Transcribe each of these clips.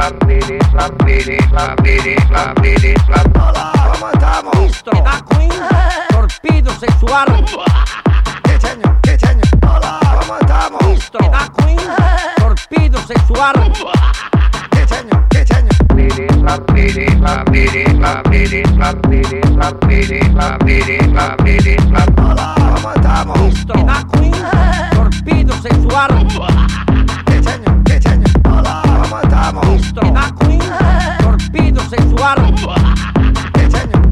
Hola, ¿cómo estamos? Listo. Queen, torpedo sexual. ¿Qué señor? Hola, ¿cómo estamos? Listo. Queen, torpedo sexual. ¿Qué señor? Hola, ¿cómo estamos? Listo. Queen, torpedo sexual. ¿Qué señor? Hola, ¿cómo estamos? Listo. Queen, torpedo sexual. ¿Qué señor?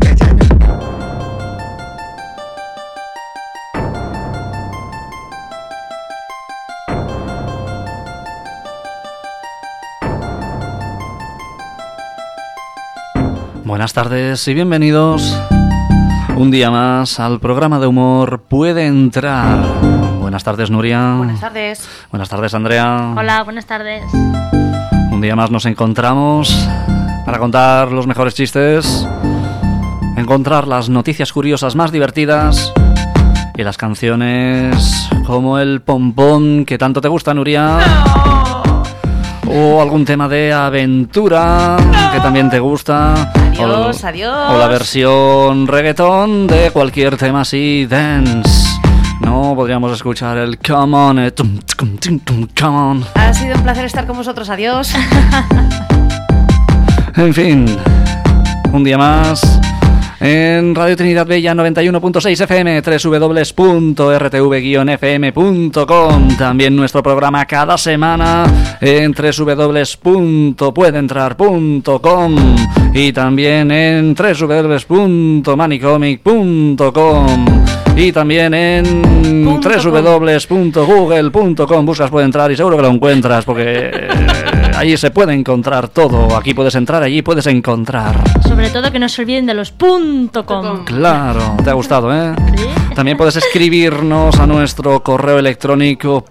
Buenas tardes y bienvenidos un día más al programa de humor Puede Entrar. Buenas tardes, Nuria. Buenas tardes. Buenas tardes, Andrea. Hola, buenas tardes. Un día más nos encontramos para contar los mejores chistes, encontrar las noticias curiosas más divertidas y las canciones como el pompón que tanto te gusta, Nuria. O algún tema de aventura que también te gusta. Adiós. O la versión reggaetón de cualquier tema así, dance. No, podríamos escuchar el come on, come on. Ha sido un placer estar con vosotros. Adiós. En fin, un día más en Radio Trinidad Bella 91.6 FM, www.rtv-fm.com. También nuestro programa cada semana en www.puedeentrar.com y también en www.manicomic.com y también en www.google.com. Buscas Puede Entrar y seguro que lo encuentras porque allí se puede encontrar todo. Aquí puedes entrar, allí puedes encontrar. Sobre todo que no se olviden de los .com. Claro, te ha gustado, ¿eh? ¿Sí? También puedes escribirnos a nuestro correo electrónico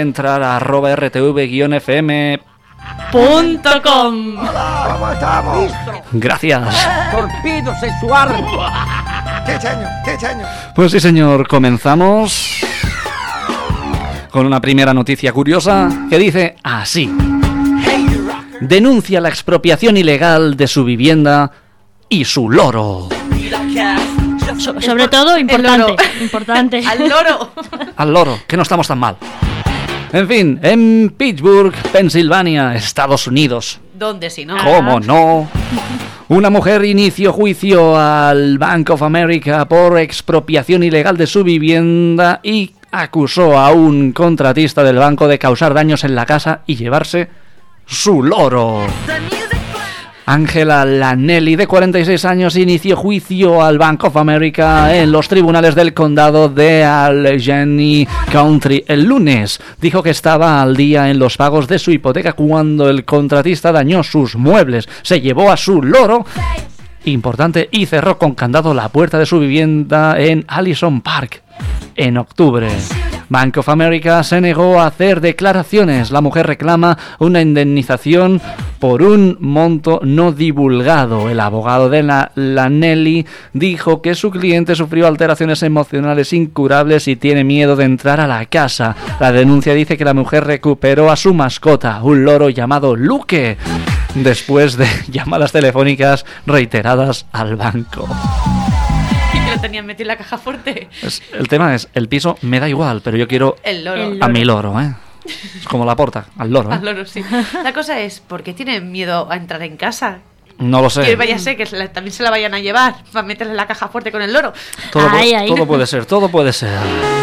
puedeentrar@rtv-fm. Hola, ¿cómo estamos? Gracias. Torpedo sexual. ¿Qué señor? Pues sí, señor, comenzamos con una primera noticia curiosa que dice así: denuncia la expropiación ilegal de su vivienda y su loro. Sobre todo, importante. Al loro. Al loro, que no estamos tan mal. En fin, en Pittsburgh, Pensilvania, Estados Unidos. ¿Dónde si no? ¿Cómo no? Una mujer inició juicio al Bank of America por expropiación ilegal de su vivienda y acusó a un contratista del banco de causar daños en la casa y llevarse su loro. Angela Lanelli, de 46 años, inició juicio al Bank of America en los tribunales del condado de Allegheny County el lunes. Dijo que estaba al día en los pagos de su hipoteca cuando el contratista dañó sus muebles, se llevó a su loro, importante, y cerró con candado la puerta de su vivienda en Allison Park en octubre. Bank of America se negó a hacer declaraciones. La mujer reclama una indemnización por un monto no divulgado. El abogado de Lanelli dijo que su cliente sufrió alteraciones emocionales incurables y tiene miedo de entrar a la casa. La denuncia dice que la mujer recuperó a su mascota, un loro llamado Luke, después de llamadas telefónicas reiteradas al banco. Tenían metido en la caja fuerte. El tema es, el piso me da igual, pero yo quiero El loro. a mi loro, ¿eh? Es como la porta, al loro, ¿eh? Al loro, sí. La cosa es, ¿por qué tienen miedo a entrar en casa? No lo sé. Que vaya a ser que también se la vayan a llevar para meterle en la caja fuerte con el loro. Todo Ahí. puede ser, todo puede ser.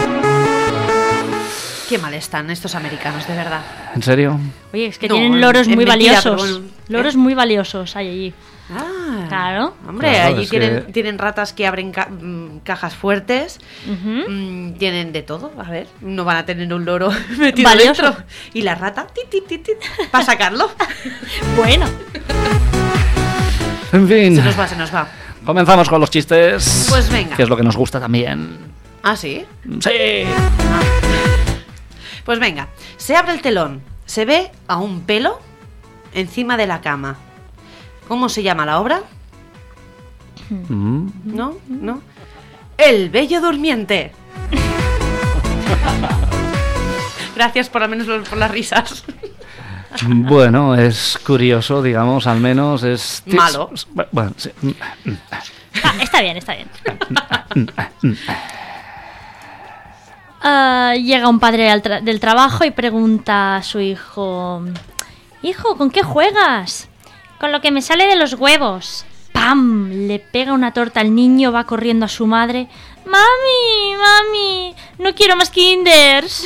Qué mal están estos americanos, de verdad. ¿En serio? Oye, es que No, tienen loros es muy mentira, valiosos. pero bueno. Loros muy valiosos hay allí. Ah, Claro. Hombre, Claro, allí es que- tienen ratas que abren cajas fuertes. Ujú. Tienen de todo. A ver, no van a tener un loro metido Valioso. dentro. Y la rata, para sacarlo. Bueno, En fin, Se nos va. comenzamos con los chistes. Pues venga. Que es lo que nos gusta también. ¿Ah, sí? Sí. Pues venga, se abre el telón. Se ve a un pelo encima de la cama. ¿Cómo se llama la obra? Mm. ¿No? El Bello Durmiente. Gracias por al menos por las risas. Bueno, es curioso, digamos, al menos es... Malo. Bueno, sí. Está bien, está bien. Llega un padre del trabajo y pregunta a su hijo: Hijo, ¿con qué juegas? Con lo que me sale de los huevos. ¡Pam! Le pega una torta al niño, va corriendo a su madre. Mami, no quiero más Kinders.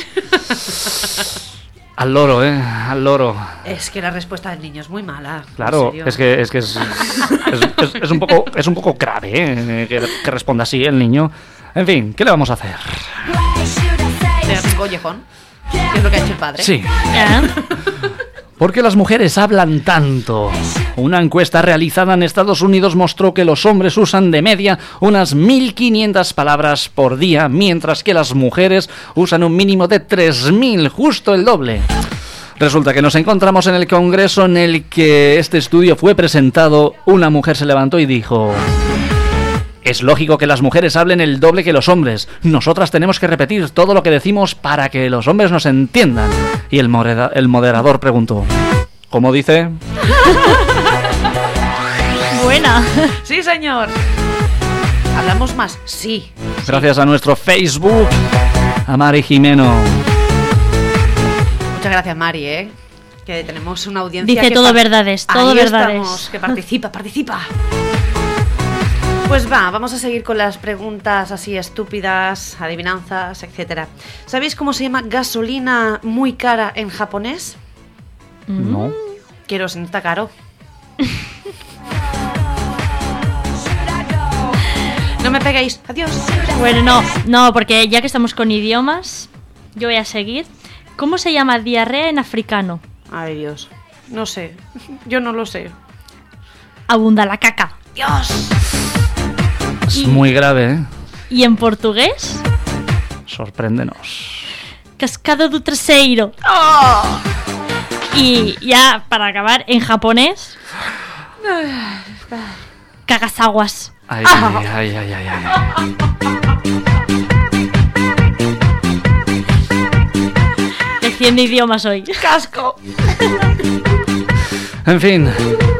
Al loro, al loro. Es que la respuesta del niño es muy mala. Claro, en serio. es que es un poco grave, que responda así el niño. En fin, ¿qué le vamos a hacer? Le das un collejón, que es lo que ha hecho el padre. Sí. ¿Eh? ¿Por qué las mujeres hablan tanto? Una encuesta realizada en Estados Unidos mostró que los hombres usan de media unas 1.500 palabras por día, mientras que las mujeres usan un mínimo de 3.000, justo el doble. Resulta que nos encontramos en el congreso en el que este estudio fue presentado. Una mujer se levantó y dijo: es lógico que las mujeres hablen el doble que los hombres. Nosotras tenemos que repetir todo lo que decimos para que los hombres nos entiendan. Y el moderador preguntó: ¿cómo dice? Buena. Sí, señor. ¿Hablamos más? Sí. Gracias a nuestro Facebook, a Mari Jimeno. Muchas gracias, Mari, que tenemos una audiencia. Dice todo verdades, todo ahí verdades. Estamos, que participa. Pues vamos a seguir con las preguntas así estúpidas, adivinanzas, etcétera. ¿Sabéis cómo se llama gasolina muy cara en japonés? No. Kerosin está caro. No me peguéis. Adiós. Bueno, no, porque ya que estamos con idiomas, yo voy a seguir. ¿Cómo se llama diarrea en africano? Ay, Dios. No sé. Yo no lo sé. Abunda la caca. ¡Dios! Es muy grave, ¿Y en portugués? Sorpréndenos. Cascada do Terceiro. ¡Oh! Y ya, para acabar, en japonés, cagasaguas. Ay. Lección de idiomas hoy. ¡Casco! En fin.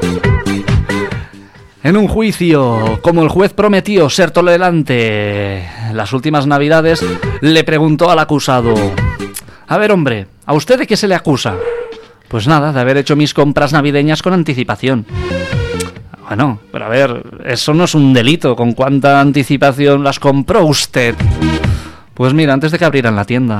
En un juicio, como el juez prometió ser tolerante las últimas navidades, le preguntó al acusado: a ver, hombre, ¿a usted de qué se le acusa? Pues nada, de haber hecho mis compras navideñas con anticipación. Bueno, pero a ver, eso no es un delito. ¿Con cuánta anticipación las compró usted? Pues mira, antes de que abrieran la tienda.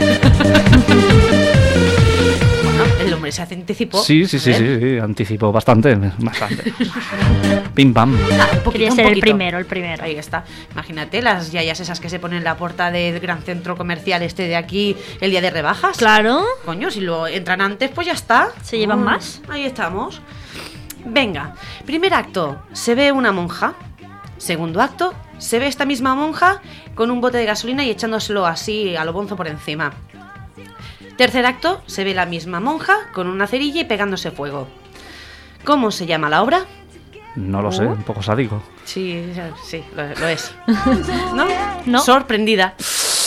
El hombre se anticipó. Sí, anticipó bastante. Pim pam. Quería ser el primero. Ahí está. Imagínate las yayas esas que se ponen en la puerta del gran centro comercial de aquí el día de rebajas. Claro. Coño, si lo entran antes, pues ya está. ¿Se llevan más? Ahí estamos. Venga, primer acto, se ve una monja. Segundo acto, se ve esta misma monja con un bote de gasolina y echándoselo así a lo bonzo por encima. Tercer acto, se ve la misma monja con una cerilla y pegándose fuego. ¿Cómo se llama la obra? No lo sé, un poco sádico. Sí, lo es. ¿No? No. Sorprendida.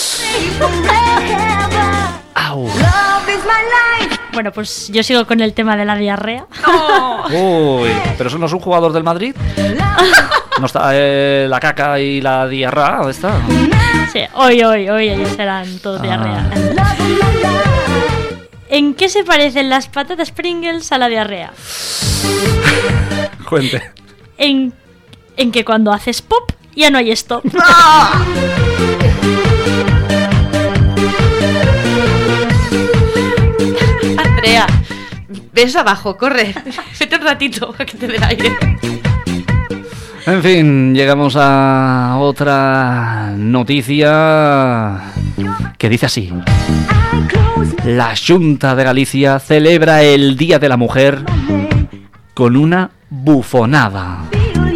¡Au! Bueno, pues yo sigo con el tema de la diarrea. Uy, ¿pero eso no es un jugador del Madrid? ¿No está la caca y la diarrea? ¿Dónde está? Sí, hoy serán todos diarrea. ¿En qué se parecen las patatas Pringles a la diarrea? Cuente. En que cuando haces pop ya no hay stop. Andrea, ves abajo, corre. Vete un ratito a que te dé el aire. En fin, llegamos a otra noticia que dice así: la Xunta de Galicia celebra el Día de la Mujer con una bufonada.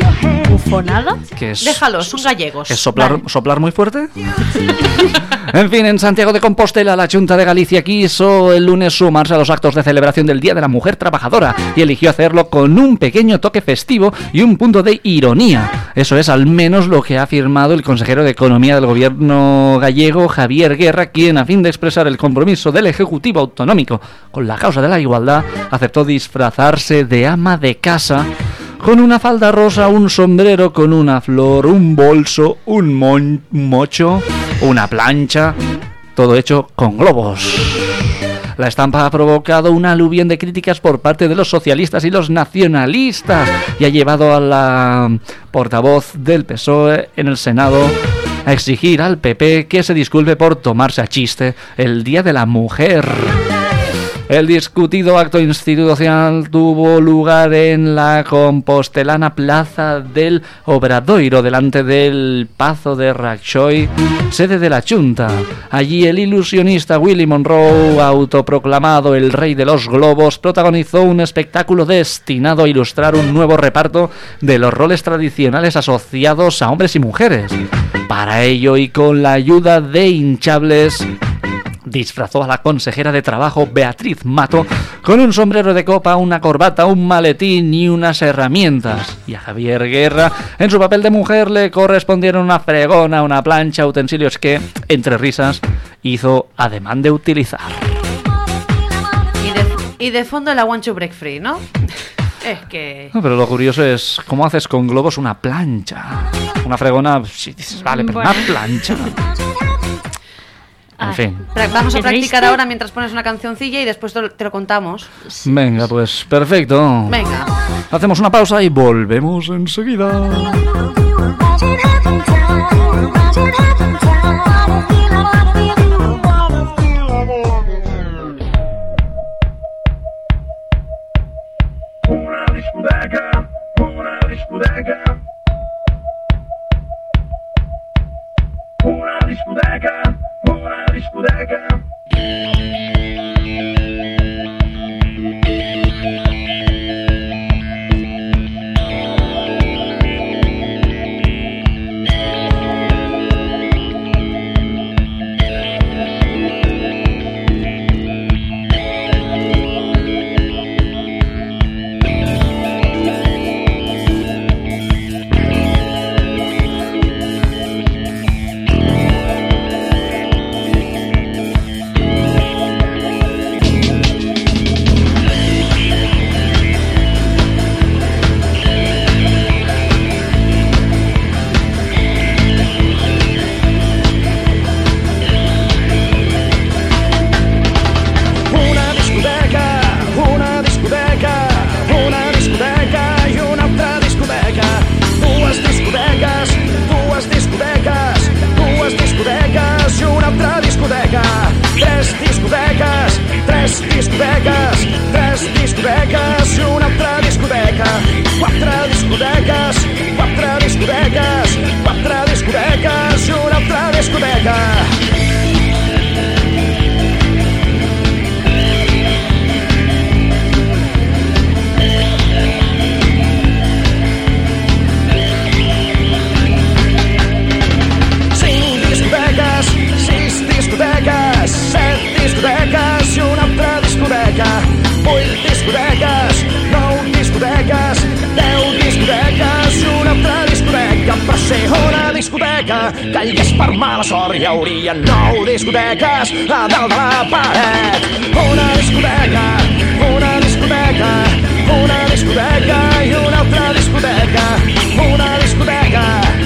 bufonada? ¿Qué es? Déjalos, son gallegos. ¿Es soplar, Vale. soplar muy fuerte? En fin, en Santiago de Compostela, la Junta de Galicia quiso el lunes sumarse a los actos de celebración del Día de la Mujer Trabajadora y eligió hacerlo con un pequeño toque festivo y un punto de ironía. Eso es al menos lo que ha afirmado el consejero de Economía del gobierno gallego, Javier Guerra, quien, a fin de expresar el compromiso del Ejecutivo Autonómico con la causa de la igualdad, aceptó disfrazarse de ama de casa con una falda rosa, un sombrero con una flor, un bolso, un mocho, una plancha, todo hecho con globos. La estampa ha provocado una aluvión de críticas por parte de los socialistas y los nacionalistas y ha llevado a la portavoz del PSOE en el Senado a exigir al PP que se disculpe por tomarse a chiste el Día de la Mujer. El discutido acto institucional tuvo lugar en la compostelana Plaza del Obradoiro, delante del Pazo de Rajoy, sede de la Junta. Allí el ilusionista Willy Monroe, autoproclamado el rey de los globos, protagonizó un espectáculo destinado a ilustrar un nuevo reparto de los roles tradicionales asociados a hombres y mujeres. Para ello, y con la ayuda de hinchables, disfrazó a la consejera de Trabajo, Beatriz Mato, con un sombrero de copa, una corbata, un maletín y unas herramientas. Y a Javier Guerra, en su papel de mujer, le correspondieron una fregona, una plancha, utensilios que, entre risas, hizo ademán de utilizar. Y de fondo la One to Break Free, ¿no? Es que... No, pero lo curioso es cómo haces con globos una plancha. Una fregona, si dices, vale, pero Bueno. una plancha. En fin. Vamos a ¿Qué practicar triste? ahora mientras pones una cancioncilla y después te lo contamos. Venga, pues perfecto. Venga. Hacemos una pausa y volvemos enseguida. Calles per mala sort hi hauria 9 discoteques a dalt de la paret. Una discoteca i una altra discoteca. Una discoteca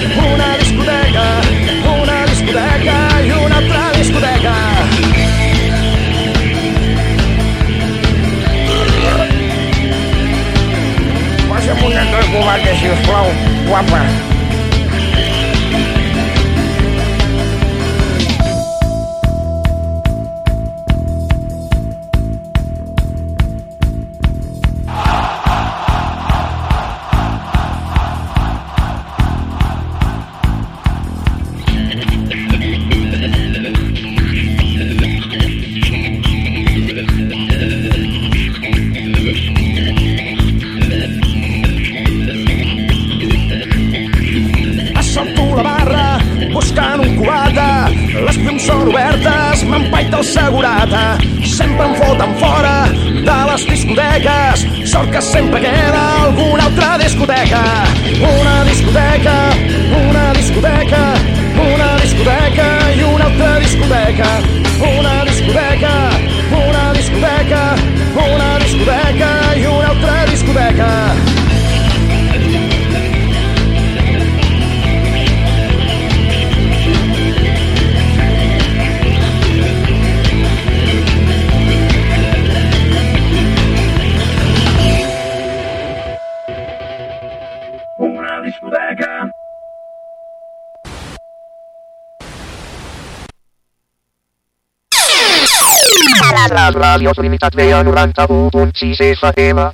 i una altra discoteca. Posa'm un nen de comarca, si us plau, guapa. buscant un cubata. Les llums són obertes, m'empaita el segurata. Sempre em foten fora de les discoteques. Sort que sempre queda alguna altra discoteca. Una discoteca, una discoteca, una discoteca i una altra discoteca. Una discoteca, una discoteca, una discoteca i una altra discoteca. Una discoteca. Les ràdios limitat veia 91.6 FM.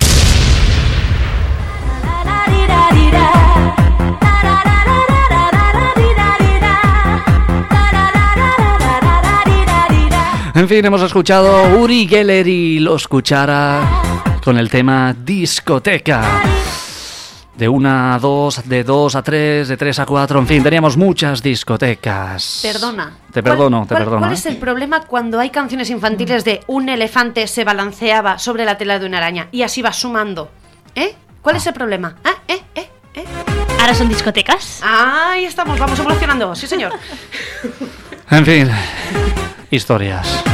En fin, hemos escuchado Uri Geller y Los Cuchara con el tema Discoteca. De 1 a 2, de 2 a 3, de 3 a 4, en fin, teníamos muchas discotecas. Perdona. Te perdono. ¿Cuál es el problema cuando hay canciones infantiles de un elefante se balanceaba sobre la tela de una araña y así va sumando? ¿Cuál es el problema? Ahora son discotecas. Ahí estamos, vamos evolucionando, sí señor. En fin, historias.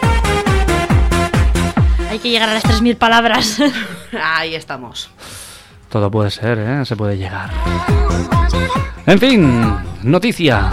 Hay que llegar a las 3.000 palabras. Ahí estamos. Todo puede ser, ¿eh? Se puede llegar. En fin, noticia.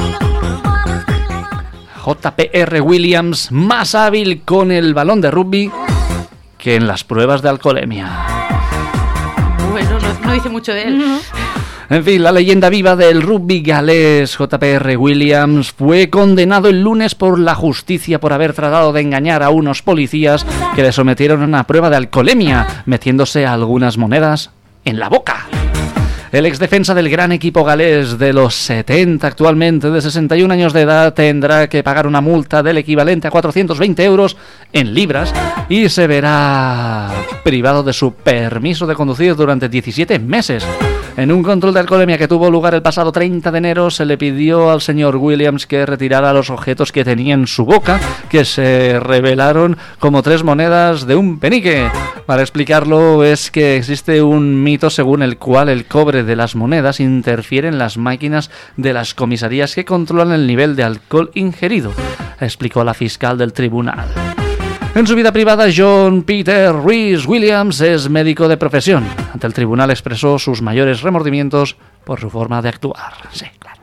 J.P.R. Williams más hábil con el balón de rugby que en las pruebas de alcoholemia. Bueno, no dice mucho de él. En fin, la leyenda viva del rugby galés J.P.R. Williams fue condenado el lunes por la justicia por haber tratado de engañar a unos policías que le sometieron a una prueba de alcoholemia metiéndose algunas monedas en la boca. El exdefensa del gran equipo galés de los 70, actualmente de 61 años de edad, tendrá que pagar una multa del equivalente a 420 euros en libras y se verá privado de su permiso de conducir durante 17 meses. En un control de alcoholemia que tuvo lugar el pasado 30 de enero, se le pidió al señor Williams que retirara los objetos que tenía en su boca, que se revelaron como 3 monedas de un penique. Para explicarlo, es que existe un mito según el cual el cobre de las monedas interfiere en las máquinas de las comisarías que controlan el nivel de alcohol ingerido, explicó la fiscal del tribunal. En su vida privada, John Peter Rhys Williams es médico de profesión. Ante el tribunal expresó sus mayores remordimientos por su forma de actuar. Sí, claro.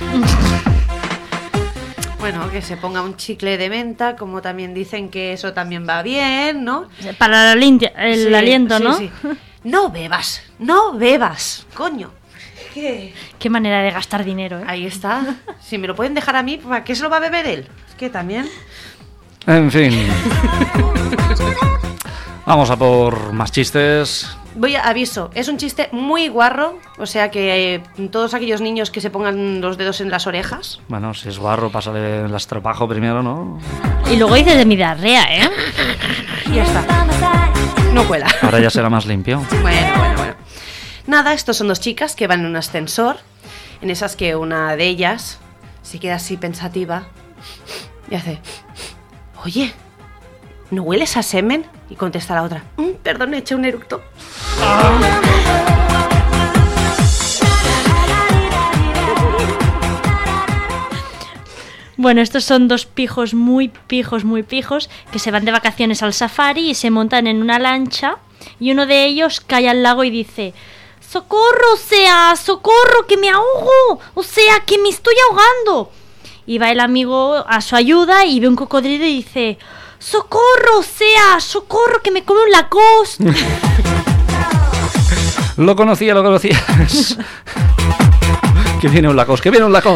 Bueno, que se ponga un chicle de menta, como también dicen que eso también va bien, ¿no? Para el aliento, ¿no? Sí. No bebas, coño. Qué manera de gastar dinero, ¿eh? Ahí está. Si me lo pueden dejar a mí, ¿para qué se lo va a beber él? Es que también... En fin. Vamos a por más chistes. Aviso, es un chiste muy guarro, o sea que todos aquellos niños que se pongan los dedos en las orejas. Bueno, si es guarro, pásale el estropajo primero, ¿no? Y luego dices de mi diarrea, ¿eh? Y ya está. No cuela. Ahora ya será más limpio. Bueno. Nada, estos son 2 chicas que van en un ascensor, en esas que una de ellas se queda así pensativa y hace... Oye, ¿no hueles a semen? Y contesta la otra, perdón, he hecho un eructo. Bueno, estos son 2 pijos muy pijos que se van de vacaciones al safari y se montan en una lancha y uno de ellos cae al lago y dice... ¡Socorro! ¡Socorro! ¡Que me ahogo! ¡Que me estoy ahogando! Y va el amigo a su ayuda y ve un cocodrilo y dice... ¡Socorro! ¡Socorro! ¡Que me come un Lacoste! Lo conocías. Que viene un Lacoste.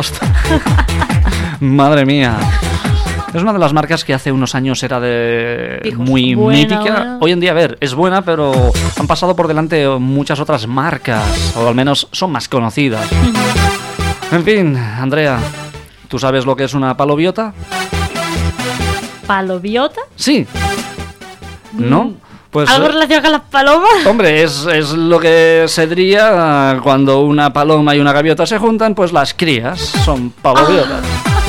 Madre mía. Es una de las marcas que hace unos años era de Pijos. muy Buena, mítica. buena. Hoy en día, a ver, es buena, pero han pasado por delante muchas otras marcas, o al menos son más conocidas. En fin, Andrea, ¿tú sabes lo que es una palobiota? ¿Palobiota? Sí. ¿No? Pues, ¿Algo relacionado con las palomas? hombre, es lo que se diría cuando una paloma y una gaviota se juntan, pues las crías son pavoviotas.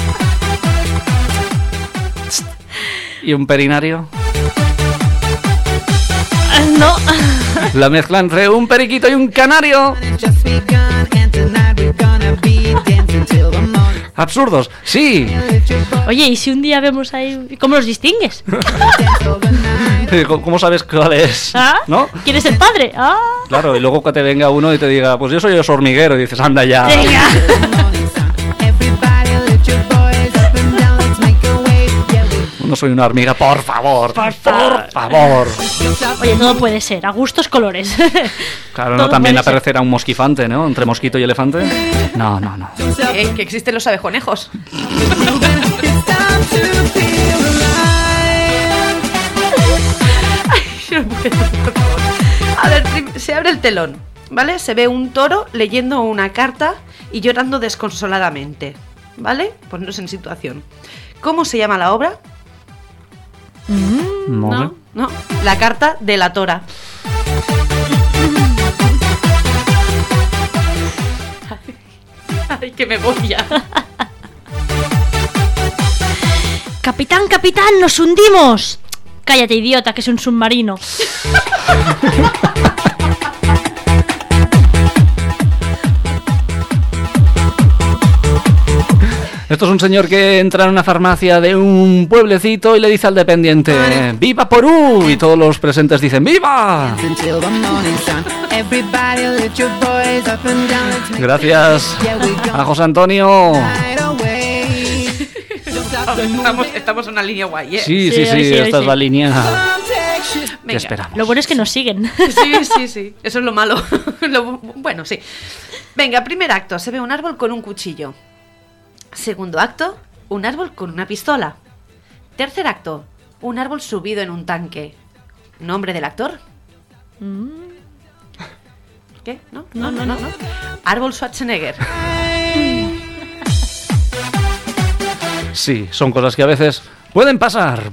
¿Y un perinario? No. La mezcla entre un periquito y un canario. Absurdos, sí. Oye, ¿y si un día vemos ahí... ¿Cómo los distingues? ¿Cómo sabes cuál es? ¿Ah? ¿No? ¿Quién es el padre? Ah. Claro, y luego que te venga uno y te diga, pues yo soy el hormiguero, y dices, anda ya. Venga. No soy una hormiga, por favor. Por favor. Por favor. Oye, todo puede ser, a gustos colores. Claro, Todo no también puede ser. aparecerá un mosquifante, ¿no? Entre mosquito y elefante. No. Que existen los abejonejos. A ver, se abre el telón, ¿vale? Se ve un toro leyendo una carta y llorando desconsoladamente, ¿vale? Ponnos en situación. ¿Cómo se llama la obra? Molt No, la carta de la tora. Ay, que me voy ya. Capitán, capitán, nos hundimos. Cállate, idiota, que es un submarino. Esto es un señor que entra en una farmacia de un pueblecito y le dice al dependiente, ¡Viva Porú! Y todos los presentes dicen, ¡Viva! Gracias a José Antonio. Estamos en una línea guay, ¿eh? Sí, Sí, hoy sí, esta hoy es la sí. línea que Venga. esperamos. Lo bueno es que nos siguen. Sí. Eso es lo malo. Bueno, sí. Venga, primer acto. Se ve un árbol con un cuchillo. Segundo acto, un árbol con una pistola. Tercer acto, un árbol subido en un tanque. ¿Nombre del actor? ¿Qué? ¿No? No. Árbol Schwarzenegger. Sí, son cosas que a veces pueden pasar.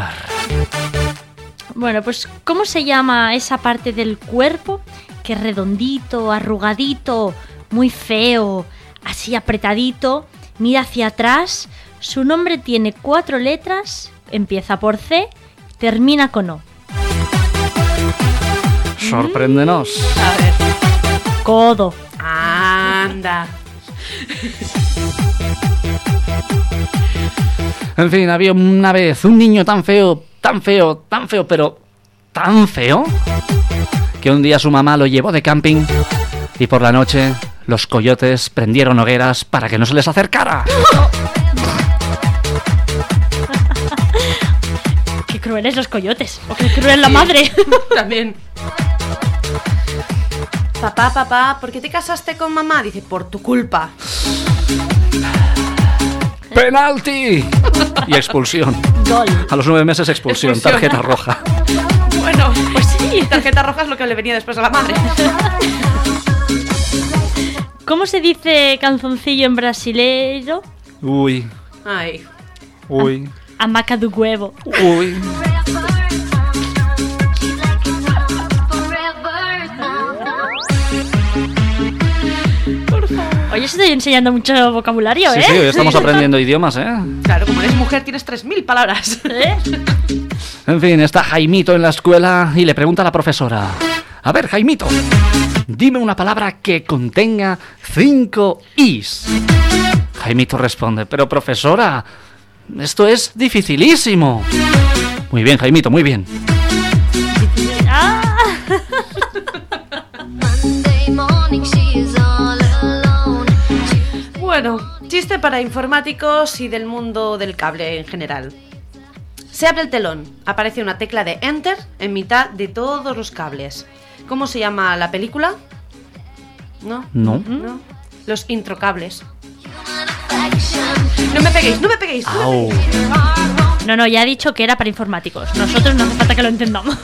Bueno, pues ¿cómo se llama esa parte del cuerpo que es redondito, arrugadito, muy feo, así apretadito, mira hacia atrás? Su nombre tiene 4 letras, empieza por C, termina con O. Sorpréndenos. A ver. Codo. Anda. En fin, había una vez un niño tan feo, pero tan feo, que un día su mamá lo llevó de camping y por la noche los coyotes prendieron hogueras para que no se les acercara. Qué crueles los coyotes. O qué cruel la madre. También. Papá, ¿por qué te casaste con mamá? Dice, por tu culpa. ¡Penalti! Y expulsión. Gol. A los 9 meses expulsión, Expulsión. tarjeta roja. Bueno, pues sí, tarjeta roja es lo que le venía después a la madre. ¿Cómo se dice calzoncillo en brasileiro? Uy. Ay. Hamaca do huevo. Uy. Oye, estoy enseñando mucho vocabulario, Sí, ¿eh? sí, hoy estamos aprendiendo idiomas, ¿eh? Claro, como eres mujer tienes 3000 palabras. ¿Eh? En fin, está Jaimito en la escuela y le pregunta a la profesora: a ver, Jaimito, dime una palabra que contenga 5 is. Jaimito responde: pero profesora, esto es dificilísimo. Muy bien, Jaimito, muy bien. Ah. Bueno, chiste para informáticos y del mundo del cable en general. Se abre el telón, aparece una tecla de Enter en mitad de todos los cables. ¿Cómo se llama la película? ¿No? No. ¿No? Los introcables. No me peguéis. Au. No, ya he dicho que era para informáticos. Nosotros no hace falta que lo entendamos.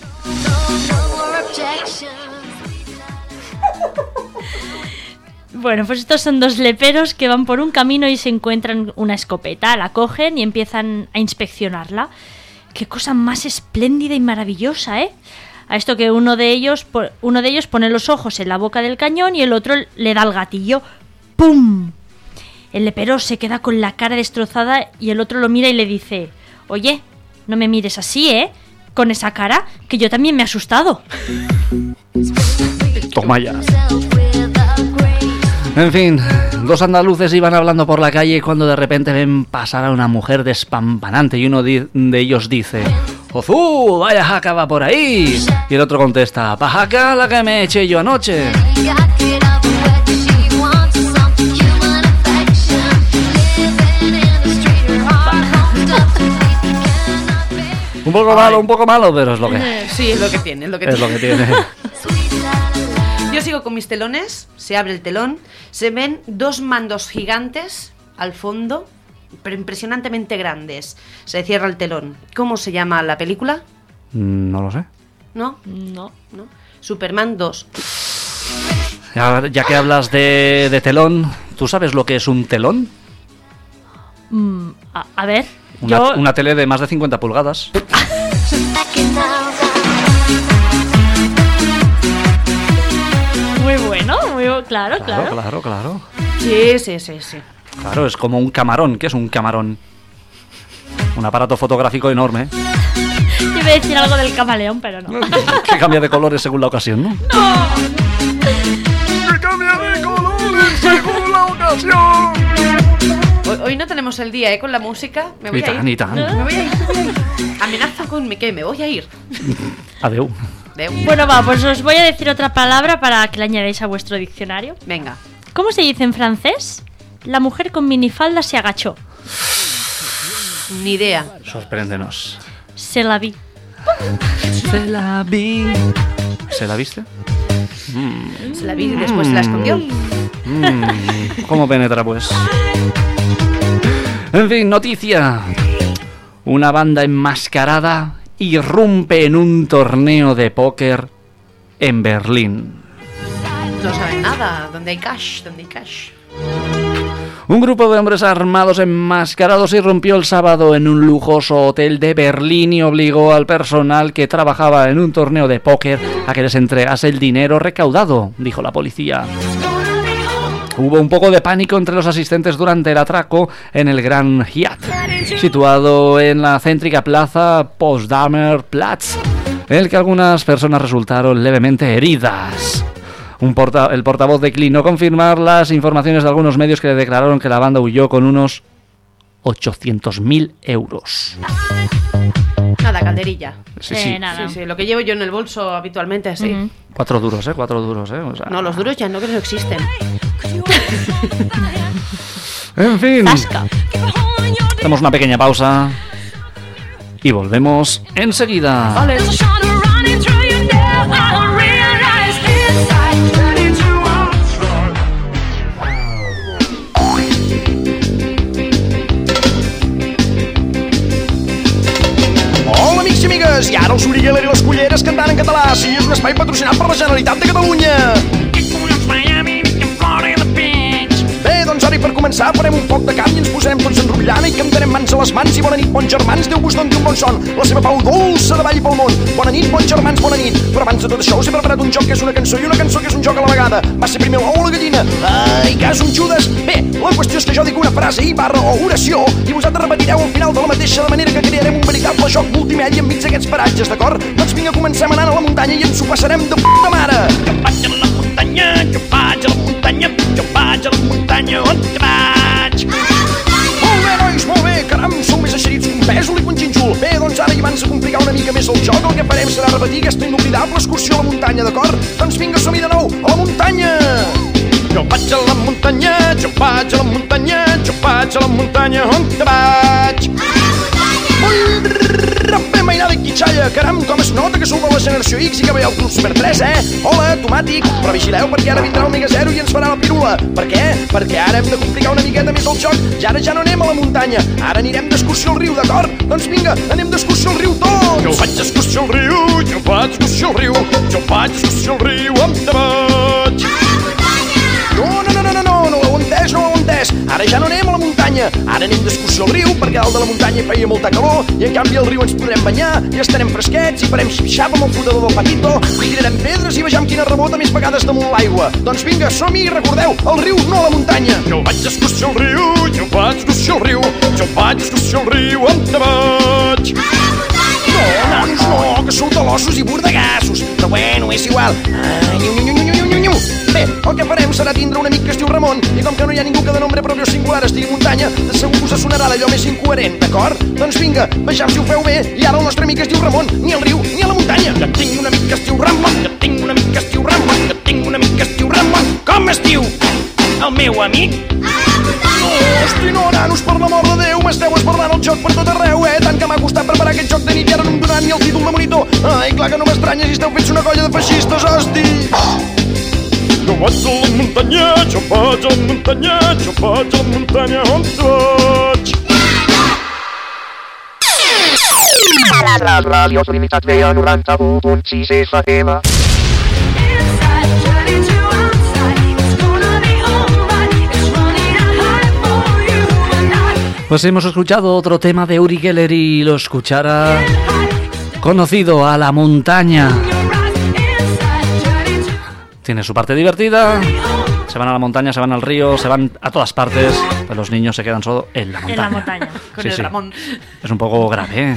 Bueno, pues estos son 2 leperos que van por un camino y se encuentran una escopeta. La cogen y empiezan a inspeccionarla. Qué cosa más espléndida y maravillosa, ¿eh? A esto que uno de ellos pone los ojos en la boca del cañón y el otro le da el gatillo. ¡Pum! El lepero se queda con la cara destrozada y el otro lo mira y le dice: oye, no me mires así, ¿eh? Con esa cara, que yo también me he asustado. Toma ya. En fin, dos andaluces iban hablando por la calle cuando de repente ven pasar a una mujer despampanante y uno de ellos dice: ¡Ozú! ¡Vaya jaca va por ahí! Y el otro contesta: ¡Pa jaca la que me eché yo anoche! Un poco malo, pero es lo que... Sí, es lo que tiene, es lo que Es lo que tiene. Yo sigo con mis telones, se abre el telón, se ven dos mandos gigantes al fondo, pero impresionantemente grandes. Se cierra el telón. ¿Cómo se llama la película? No lo sé. ¿No? No. ¿No? Superman 2. Ya que hablas de telón, ¿tú sabes lo que es un telón? A ver, yo... Una tele de más de 50 pulgadas. Muy bueno, claro. Claro. Sí. Claro, es como un camarón. ¿Qué es un camarón? Un aparato fotográfico enorme. Yo iba a decir algo del camaleón, pero no. Que cambia de colores según la ocasión, ¿no? ¡Que cambia de colores según la ocasión! Hoy no tenemos el día, con la música. Me voy a ir. Ni tan. Me voy a ir. Amenaza con que me voy a ir. Adeu. Bueno, pues os voy a decir otra palabra para que la añadáis a vuestro diccionario. Venga. ¿Cómo se dice en francés? La mujer con minifalda se agachó. Ni idea. Sorpréndenos. Se la vi. Se la vi. ¿Se la viste? Se la vi y después se la escondió. ¿Cómo penetra, pues? En fin, noticia. Una banda enmascarada irrumpe en un torneo de póker en Berlín. No saben nada. ¿Dónde hay cash? Un grupo de hombres armados enmascarados irrumpió el sábado en un lujoso hotel de Berlín y obligó al personal que trabajaba en un torneo de póker a que les entregase el dinero recaudado, dijo la policía. Hubo un poco de pánico entre los asistentes durante el atraco en el Grand Hyatt, situado en la céntrica plaza Potsdamer Platz, en el que algunas personas resultaron levemente heridas. El portavoz declinó confirmar las informaciones de algunos medios que declararon que la banda huyó con unos 800.000 euros. Nada, calderilla. Sí. Nada. Sí, lo que llevo yo en el bolso habitualmente, sí. Ujú. 4 duros, ¿eh? 4 duros, ¿eh? O sea... No, los duros ya no, que no existen. En fin. Tasca. Hacemos una pequeña pausa y volvemos enseguida. Vale. Hola, amics i amigues, i ara els Origueler i les Culleres cantant en català. Sí, és un espai patrocinat per la Generalitat de Catalunya. Bé, doncs ara i per començar farem un foc de camp i ens posarem tots en rotllana i cantarem mans a les mans i bona nit, bons germans, Déu vos doni un bon son, la seva pau dolça de vall pel món. Bona nit, bons germans, bona nit. Però abans de tot això us he preparat un joc que és una cançó i una cançó que és un joc a la vegada. Va ser primer l'ou o la gallina? Ai, que és un Judes. Bé, la qüestió és que jo dic una frase i barra o oració i vosaltres repetireu al final de la mateixa, de manera que crearem un veritable joc multimèdia enmig d'aquests paratges, d'acord? Doncs vinga, comencem anant a la muntanya i ens ho passarem de puta mare. Jo vaig a la muntanya, jo vaig a la muntanya, jo vaig a la muntanya, on te vaig? Molt bé, nois, molt bé, caram, sou més eixerits que un pèsol i que un xinxul. Bé, doncs ara i abans de complicar una mica més el joc, el que farem serà repetir aquesta inoblidable excursió a la muntanya, d'acord? Doncs vinga, som-hi de nou, a la muntanya! Jo vaig a la muntanya, jo vaig a la muntanya, jo vaig a la muntanya, on te vaig? Bé, mainada i quitxalla, caram, com es nota que sou de la generació X i que veieu el Club Super 3, eh? Hola, tomàtic, però vigileu perquè ara vindrà el Mega Zero i ens farà la pirula. Per què? Perquè ara hem de complicar una miqueta més el joc i ara ja no anem a la muntanya, ara anirem d'excursió al riu, d'acord? Doncs vinga, anem d'excursió al riu tots! Jo vaig d'excursió al riu, jo vaig d'excursió al riu, jo vaig d'excursió al riu, on te vaig? No ho heu entès, no ho heu entès. Ara ja no anem a la muntanya, ara anem d'excursió al riu, perquè dalt de la muntanya hi feia molta calor, i en canvi al riu ens podrem banyar, i estarem fresquets, i farem xip-xap amb el flotador del Patito, i tirarem pedres i vejam quina rebota més vegades damunt l'aigua. Doncs vinga, som-hi i recordeu, el riu, no la muntanya. Jo vaig d'excursió al riu, jo vaig d'excursió al riu, jo vaig d'excursió al riu, on te vaig? No, nanos, no, que sou talossos i bordegassos. Però bueno, és igual. Bé, el que farem serà tindre un amic que es diu Ramon, i com que no hi ha ningú que de nombre propi o singular estigui a muntanya, de segur us sonarà d'allò més incoherent, d'acord? Doncs vinga, vejam si ho feu bé, i ara el nostre amic es diu Ramon, ni al riu ni a la muntanya. Que tinc un amic que es diu Ramon, que tinc un amic que es diu Ramon, que tinc un amic que es diu Ramon. Com es diu? El meu amic? Hosti, no, nanos, per l'amor de Déu, m'esteu esborrant el joc per tot arreu, Tant que m'ha costat preparar aquest joc de nit i ara no em donaran ni el títol de monitor. Ai, clar que no m'estranya si esteu fets una colla de feixistes, hosti! Jo vaig a la muntanya, jo vaig a la muntanya, jo vaig a la muntanya, on vaig? Les ràdios Limitat veia 91.6 FM. Pues hemos escuchado otro tema de Uri Geller y lo escuchará conocido a la montaña. Tiene su parte divertida. Se van a la montaña, se van al río, se van a todas partes. Pues los niños se quedan solo en la montaña. En la montaña. Con el Ramón. Es un poco grave, ¿eh?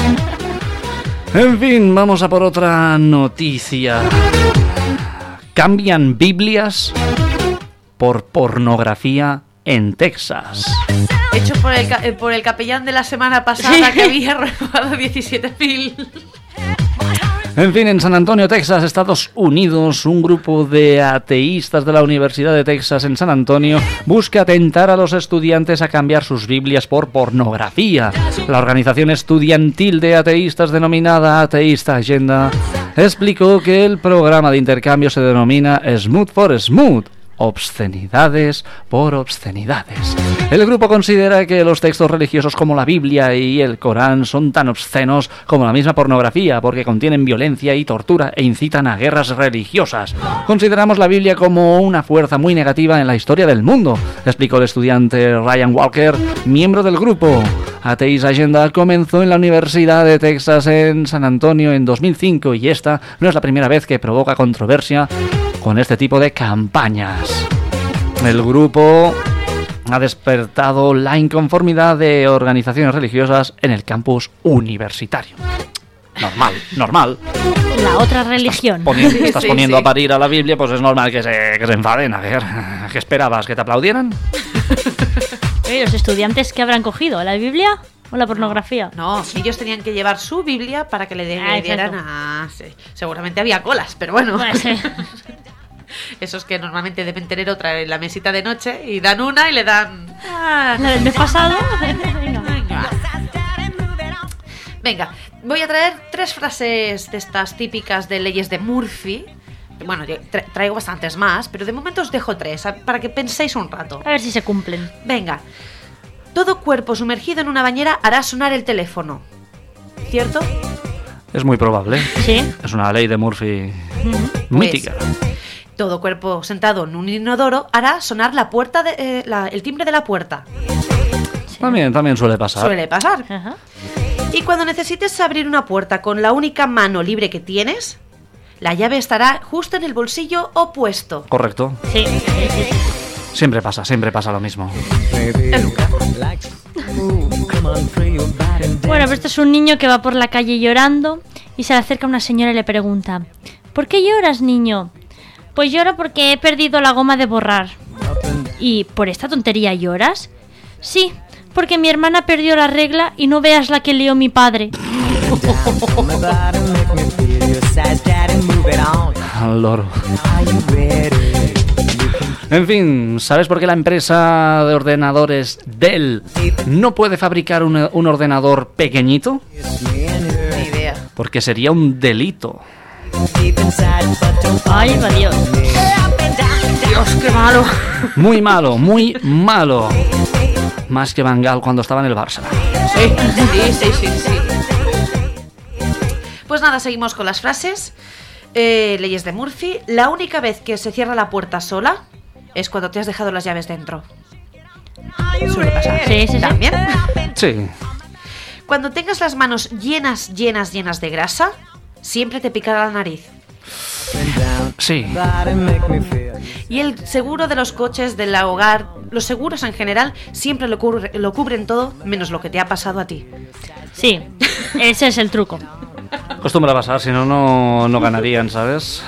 En fin, vamos a por otra noticia. Cambian Biblias por pornografía en Texas. Hecho por el capellán de la semana pasada, sí, que había robado 17.000. En fin, en San Antonio, Texas, Estados Unidos, un grupo de ateístas de la Universidad de Texas en San Antonio busca atentar a los estudiantes a cambiar sus Biblias por pornografía. La organización estudiantil de ateístas denominada Atheist Agenda explicó que el programa de intercambio se denomina Smooth for Smooth. Obscenidades por obscenidades. El grupo considera que los textos religiosos como la Biblia y el Corán son tan obscenos como la misma pornografía porque contienen violencia y tortura e incitan a guerras religiosas. Consideramos la Biblia como una fuerza muy negativa en la historia del mundo, explicó el estudiante Ryan Walker, miembro del grupo. Atheist Agenda comenzó en la Universidad de Texas en San Antonio en 2005 y esta no es la primera vez que provoca controversia con este tipo de campañas. El grupo ha despertado la inconformidad de organizaciones religiosas en el campus universitario. Normal. La otra religión. Estás poniendo a parir a la Biblia, pues es normal que se enfaden. A ver, ¿qué esperabas? ¿Que te aplaudieran? Oye, ¿los estudiantes qué habrán cogido? ¿La Biblia o la pornografía? No, ellos tenían que llevar su Biblia para que le dieran a... Sí, seguramente había colas, pero bueno. Esos que normalmente deben tener otra en la mesita de noche y dan una y le dan... ¿La del mes pasado? Venga, voy a traer 3 frases de estas típicas de leyes de Murphy. Bueno, yo traigo bastantes más, pero de momento os dejo 3 para que penséis un rato. A ver si se cumplen. Venga. Todo cuerpo sumergido en una bañera hará sonar el teléfono. ¿Cierto? Es muy probable. Sí. Es una ley de Murphy mítica. Todo cuerpo sentado en un inodoro hará sonar la puerta el timbre de la puerta. Sí. También suele pasar. Suele pasar. Ajá. Y cuando necesites abrir una puerta con la única mano libre que tienes, la llave estará justo en el bolsillo opuesto. Correcto. Sí. Siempre pasa lo mismo. Bueno, pero esto es un niño que va por la calle llorando y se le acerca una señora y le pregunta: ¿por qué lloras, niño? Pues lloro porque he perdido la goma de borrar. ¿Y por esta tontería lloras? Sí, porque mi hermana perdió la regla y no veas la que lió mi padre. Al loro. En fin, ¿sabes por qué la empresa de ordenadores Dell no puede fabricar un ordenador pequeñito? Ni idea. Porque sería un delito. Ay, va Dios. Dios, qué malo. Muy malo. Más que Van Gaal cuando estaba en el Barça. Sí. Pues nada, seguimos con las frases. Leyes de Murphy. La única vez que se cierra la puerta sola es cuando te has dejado las llaves dentro. Suele pasar. Sí, sí, sí. También. Sí. Cuando tengas las manos llenas de grasa, siempre te picará la nariz. Sí. Y el seguro de los coches, del hogar, los seguros en general, siempre lo cubren todo, menos lo que te ha pasado a ti. Sí, ese es el truco. Acostumbra a pasar, si no, no ganarían, ¿sabes?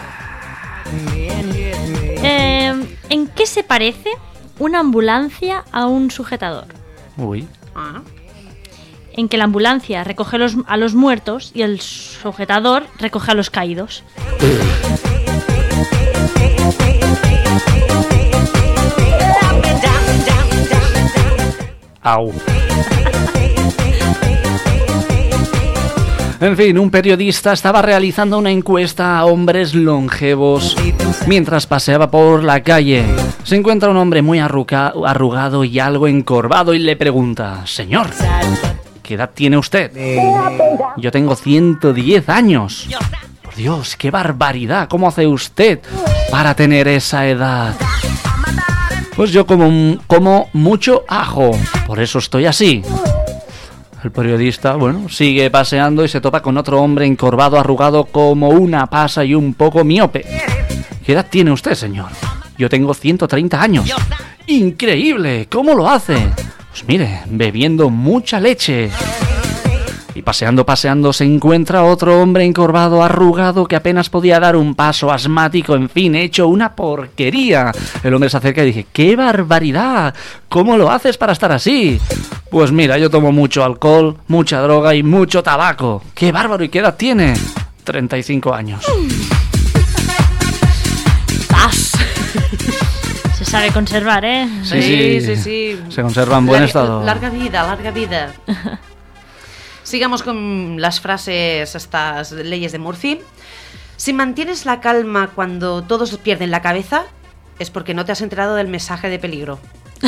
¿En qué se parece una ambulancia a un sujetador? Uy. Ah. En que la ambulancia recoge a los muertos y el sujetador recoge a los caídos. Au. En fin, un periodista estaba realizando una encuesta a hombres longevos mientras paseaba por la calle. Se encuentra un hombre muy arrugado y algo encorvado y le pregunta: Señor, ¿qué edad tiene usted? Yo tengo 110 años. Por Dios, qué barbaridad. ¿Cómo hace usted para tener esa edad? Pues yo como mucho ajo. Por eso estoy así. El periodista, bueno, sigue paseando y se topa con otro hombre encorvado, arrugado como una pasa y un poco miope. ¿Qué edad tiene usted, señor? Yo tengo 130 años. ¡Increíble! ¿Cómo lo hace? Pues mire, bebiendo mucha leche. Y paseando se encuentra otro hombre encorvado, arrugado, que apenas podía dar un paso, asmático, en fin, hecho una porquería. El hombre se acerca y dice: ¡qué barbaridad! ¿Cómo lo haces para estar así? Pues mira, yo tomo mucho alcohol, mucha droga y mucho tabaco. ¡Qué bárbaro! ¿Y qué edad tiene? 35 años. ¡Tas! Se sabe conservar, ¿eh? Sí. Se conserva en buen estado. Larga vida. Sigamos con las frases, estas leyes de Murphy. Si mantienes la calma cuando todos pierden la cabeza, es porque no te has enterado del mensaje de peligro.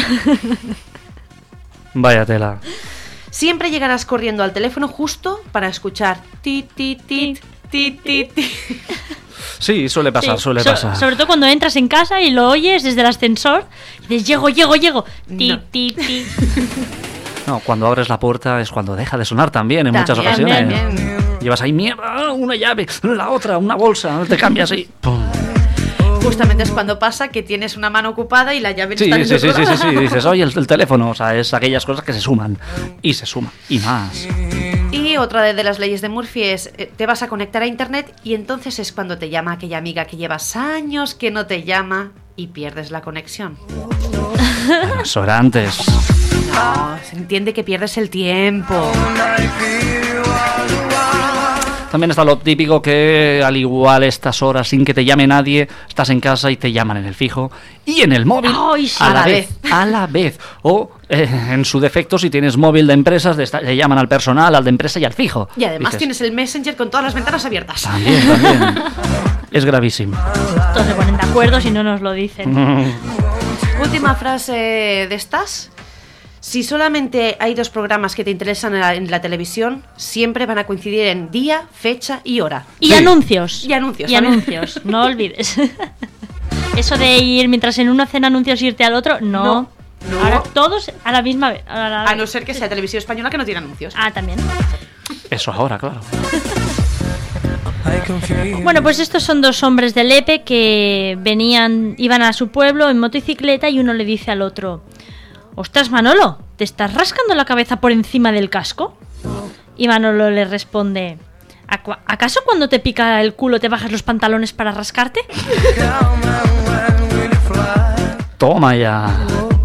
Vaya tela. Siempre llegarás corriendo al teléfono justo para escuchar tit, tit, tit, tit, tit, tit. Sí, suele pasar. Sobre todo cuando entras en casa y lo oyes desde el ascensor y dices: llego. Ti, No. ti, ti. No, cuando abres la puerta es cuando deja de sonar también en muchas ocasiones. También. Llevas ahí mierda, una llave, la otra, una bolsa, te cambias y ¡pum! Justamente es cuando pasa que tienes una mano ocupada y la llave Sí, está en el otro lado. sí. Dices, oye, el teléfono, o sea, es aquellas cosas que se suman. Y se suman, y más. Y otra de las leyes de Murphy es: te vas a conectar a internet y entonces es cuando te llama aquella amiga que llevas años que no te llama y pierdes la conexión. Bueno, eso era antes. No, se entiende que pierdes el tiempo. También está lo típico que al igual estas horas sin que te llame nadie, estás en casa y te llaman en el fijo y en el móvil Ay, sí. a la vez. O en su defecto, si tienes móvil de empresas, le llaman al personal, al de empresa y al fijo. Y además Dices, tienes el Messenger con todas las ventanas abiertas. También. Es gravísimo. Todos se ponen de acuerdo si no nos lo dicen. Última frase de estas. Si solamente hay dos programas que te interesan en la televisión, siempre van a coincidir en día, fecha y hora. Y Sí. anuncios. Y anuncios Y también. anuncios, no olvides. Eso de ir mientras en uno hacen anuncios irte al otro, no. No. Ahora todos a la misma vez. A no ser que sea televisión española que no tiene anuncios. Ah, también. Eso ahora, claro. Bueno, pues estos son dos hombres de Lepe que iban a su pueblo en motocicleta y uno le dice al otro: ostras, Manolo, ¿te estás rascando la cabeza por encima del casco? Y Manolo le responde: ¿acaso cuando te pica el culo te bajas los pantalones para rascarte? Toma ya.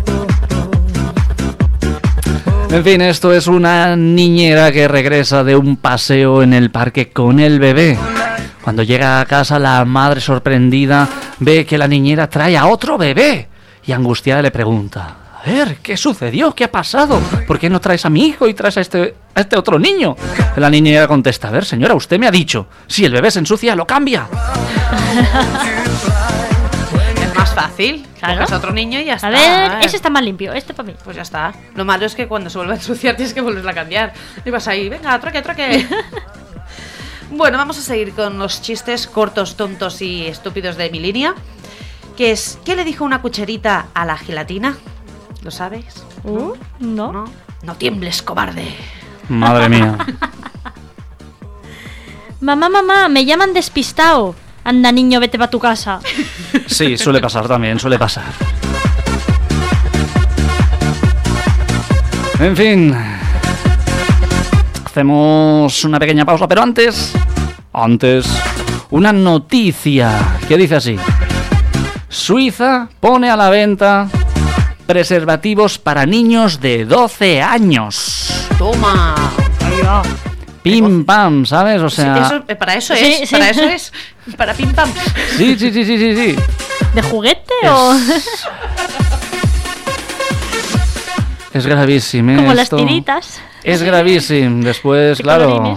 En fin, esto es una niñera que regresa de un paseo en el parque con el bebé. Cuando llega a casa, la madre, sorprendida, ve que la niñera trae a otro bebé y angustiada le pregunta: a ver, ¿qué sucedió? ¿Qué ha pasado? ¿Por qué no traes a mi hijo y traes a este otro niño? La niñera contesta: a ver, señora, usted me ha dicho, si el bebé se ensucia, lo cambia. Es más fácil. Claro. Coges a otro niño y ya está. A ver, ese está más limpio, este para mí. Pues ya está. Lo malo es que cuando se vuelve a ensuciar tienes que volverla a cambiar. Y vas ahí, venga, troque. Bueno, vamos a seguir con los chistes cortos, tontos y estúpidos de mi línea. Que es: ¿qué le dijo una cucharita a la gelatina? ¿Lo sabes? No. No tiembles, cobarde. Madre mía. Mamá, me llaman despistado. Anda, niño, vete pa' tu casa. Sí, suele pasar también, suele pasar. En fin. Hacemos una pequeña pausa, pero antes, una noticia que dice así. Suiza pone a la venta preservativos para niños de 12 años. Toma. Ahí va. Pim pam, ¿sabes? O sea... Sí, para eso Sí, es, sí. para eso es. Para pim pam. Sí. ¿De juguete o...? Es gravísimo, Como esto. las tiritas. Es gravísimo. Después, De claro... colorines.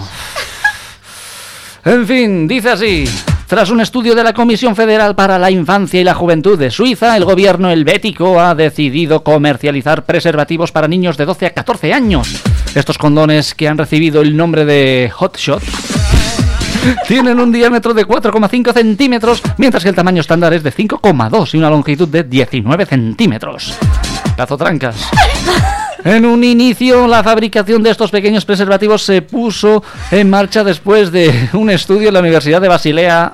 En fin, dice así. Tras un estudio de la Comisión Federal para la Infancia y la Juventud de Suiza, el gobierno helvético ha decidido comercializar preservativos para niños de 12 a 14 años. Estos condones, que han recibido el nombre de Hot Shot, tienen un diámetro de 4,5 centímetros, mientras que el tamaño estándar es de 5,2 y una longitud de 19 centímetros. Cazotrancas. En un inicio, la fabricación de estos pequeños preservativos se puso en marcha después de un estudio en la Universidad de Basilea.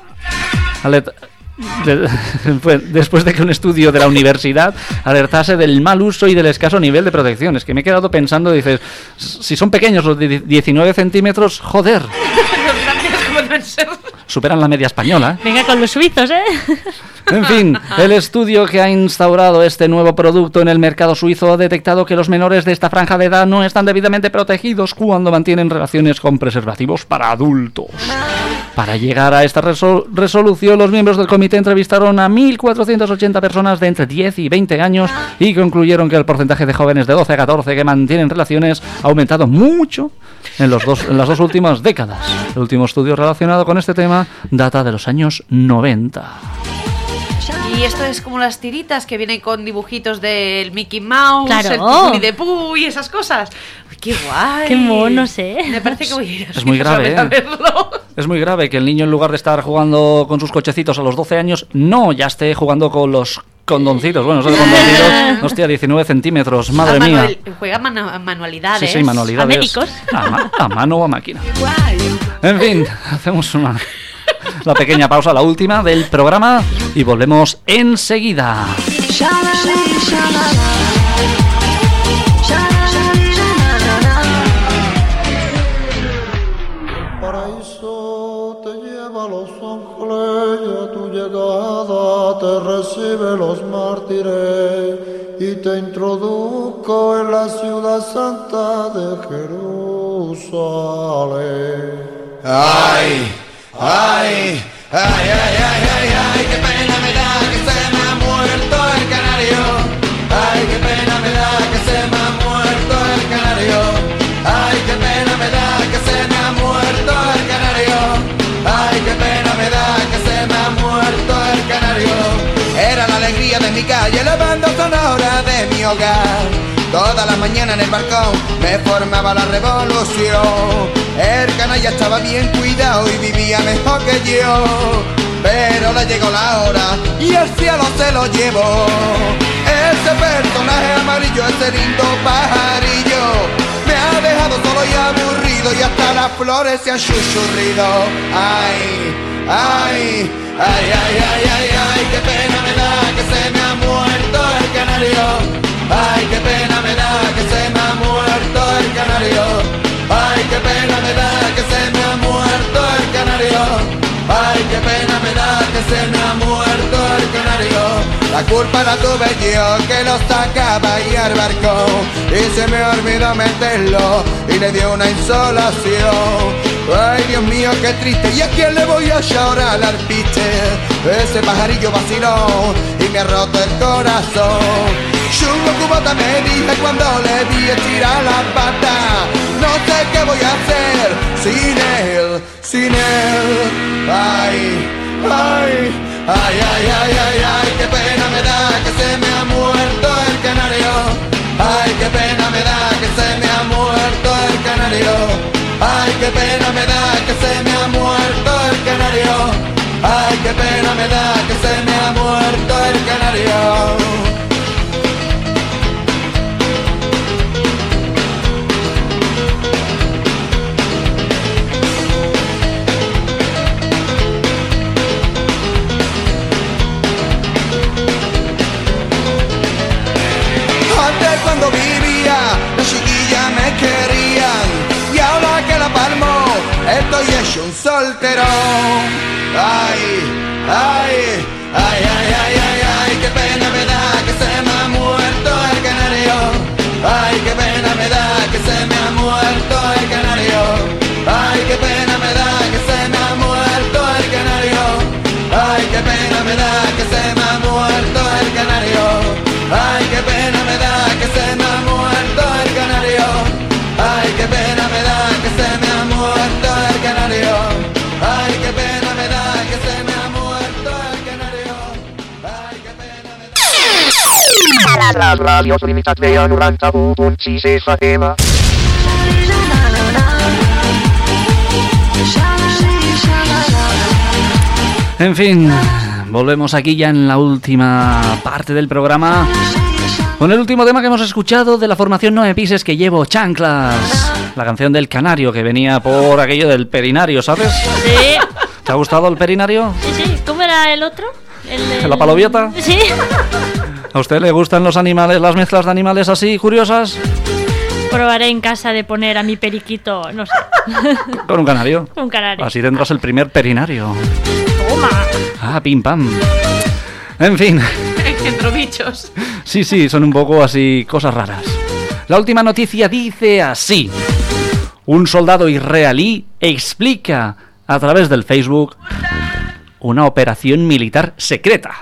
Después de que un estudio de la universidad alertase del mal uso y del escaso nivel de protección. Es que me he quedado pensando, dices, si son pequeños los de 19 centímetros, joder. Los grandes como deben ser. Superan la media española, ¿eh? Venga con los suizos, ¿eh? En fin, el estudio que ha instaurado este nuevo producto en el mercado suizo ha detectado que los menores de esta franja de edad no están debidamente protegidos cuando mantienen relaciones con preservativos para adultos. Para llegar a esta resolución, los miembros del comité entrevistaron a 1.480 personas de entre 10 y 20 años y concluyeron que el porcentaje de jóvenes de 12 a 14 que mantienen relaciones ha aumentado mucho en las dos últimas décadas. El último estudio relacionado con este tema data de los años 90. Y esto es como las tiritas que vienen con dibujitos del Mickey Mouse, Claro. el Winnie the Pooh y esas cosas. Uy, ¡qué guay! Qué monos, ¿eh? Me parece que voy a ir Es muy grave, a verlo. Es muy grave que el niño, en lugar de estar jugando con sus cochecitos a los 12 años, no, ya esté jugando con los condoncitos. Bueno, esos condoncitos, hostia, 19 centímetros, madre mía. Juega manualidades. Sí, manualidades. Américos. A mano o a máquina. En fin, hacemos la pequeña pausa, la última del programa, y volvemos enseguida. Paraíso te lleva a Los Ángeles y a tu llegada te recibe los mártires y te introduzco en la ciudad santa de Jerusalén. Ay, ay, ay, ay, ay, ay, ay, qué pena me da que se me ha muerto el canario. Ay, qué pena me da que se me ha muerto el canario. Ay, qué pena me da que se me ha muerto el canario. Ay, qué pena me da que se me ha muerto el canario. Era la alegría de mi calle, la banda sonora de mi hogar. Todas las mañanas en el balcón me formaba la revolución. El canalla estaba bien cuidado y vivía mejor que yo. Pero le llegó la hora y el cielo se lo llevó. Ese personaje amarillo, ese lindo pajarillo, me ha dejado solo y aburrido y hasta las flores se han chuchurrido. Ay, ay, ay, ay, ay, ay, ay, qué pena me da que se me ha muerto el canario. Ay, qué pena me da que se me ha muerto el canario. Ay, qué pena me da que se me ha muerto el canario. Ay, qué pena me da que se me ha muerto el canario. La culpa la tuve yo que lo sacaba ahí al barco y se me olvidó meterlo y le dio una insolación. Ay, Dios mío, qué triste, ¿y a quién le voy a llorar al piste? Ese pajarillo vaciló y me ha roto el corazón. Chungo cubata me dije cuando le vi estirar la pata. No sé qué voy a hacer sin él, sin él. Ay, ay, ay, ay, ay, ay, ay, qué pena me da que se me ha muerto el canario. Ay, qué pena me da que se me ha muerto el canario. Ay, qué pena me da que se me ha muerto el canario. Ay, qué pena me da que se me ha muerto el canario. un solterón. Ay, ay, ay, ay, ay, ay, ay, qué pena me da que se me ha muerto el canario. Ay, qué pena me da que se me ha muerto el canario. Ay, qué pena me da que se me ha muerto el canario. Ay, qué pena me da que se me ha muerto el canario. Ay, qué pena me da que se me ha muerto el canario. Ay, qué pena me da que se me ha muerto el canario. Ay, qué pena me da que se me ha muerto el canario. Ay, qué pena me da. La Radio Trinitat Vella 91.6 FM. En fin, volvemos aquí ya en la última parte del programa con el último tema que hemos escuchado de la formación No Me Pises, que llevo chanclas. La canción del canario que venía por aquello del perinario, ¿sabes? Sí. ¿Te ha gustado el perinario? Sí, sí. ¿Cómo era el otro? ¿La palovieta? Sí. ¿A usted le gustan los animales, las mezclas de animales así curiosas? Probaré en casa de poner a mi periquito, no sé. Con un canario. Un canario. Así tendrás el primer perinario. Toma. Ah, pim pam. En fin. Engendro bichos. Sí, sí, son un poco así cosas raras. La última noticia dice así. Un soldado israelí explica a través del Facebook una operación militar secreta.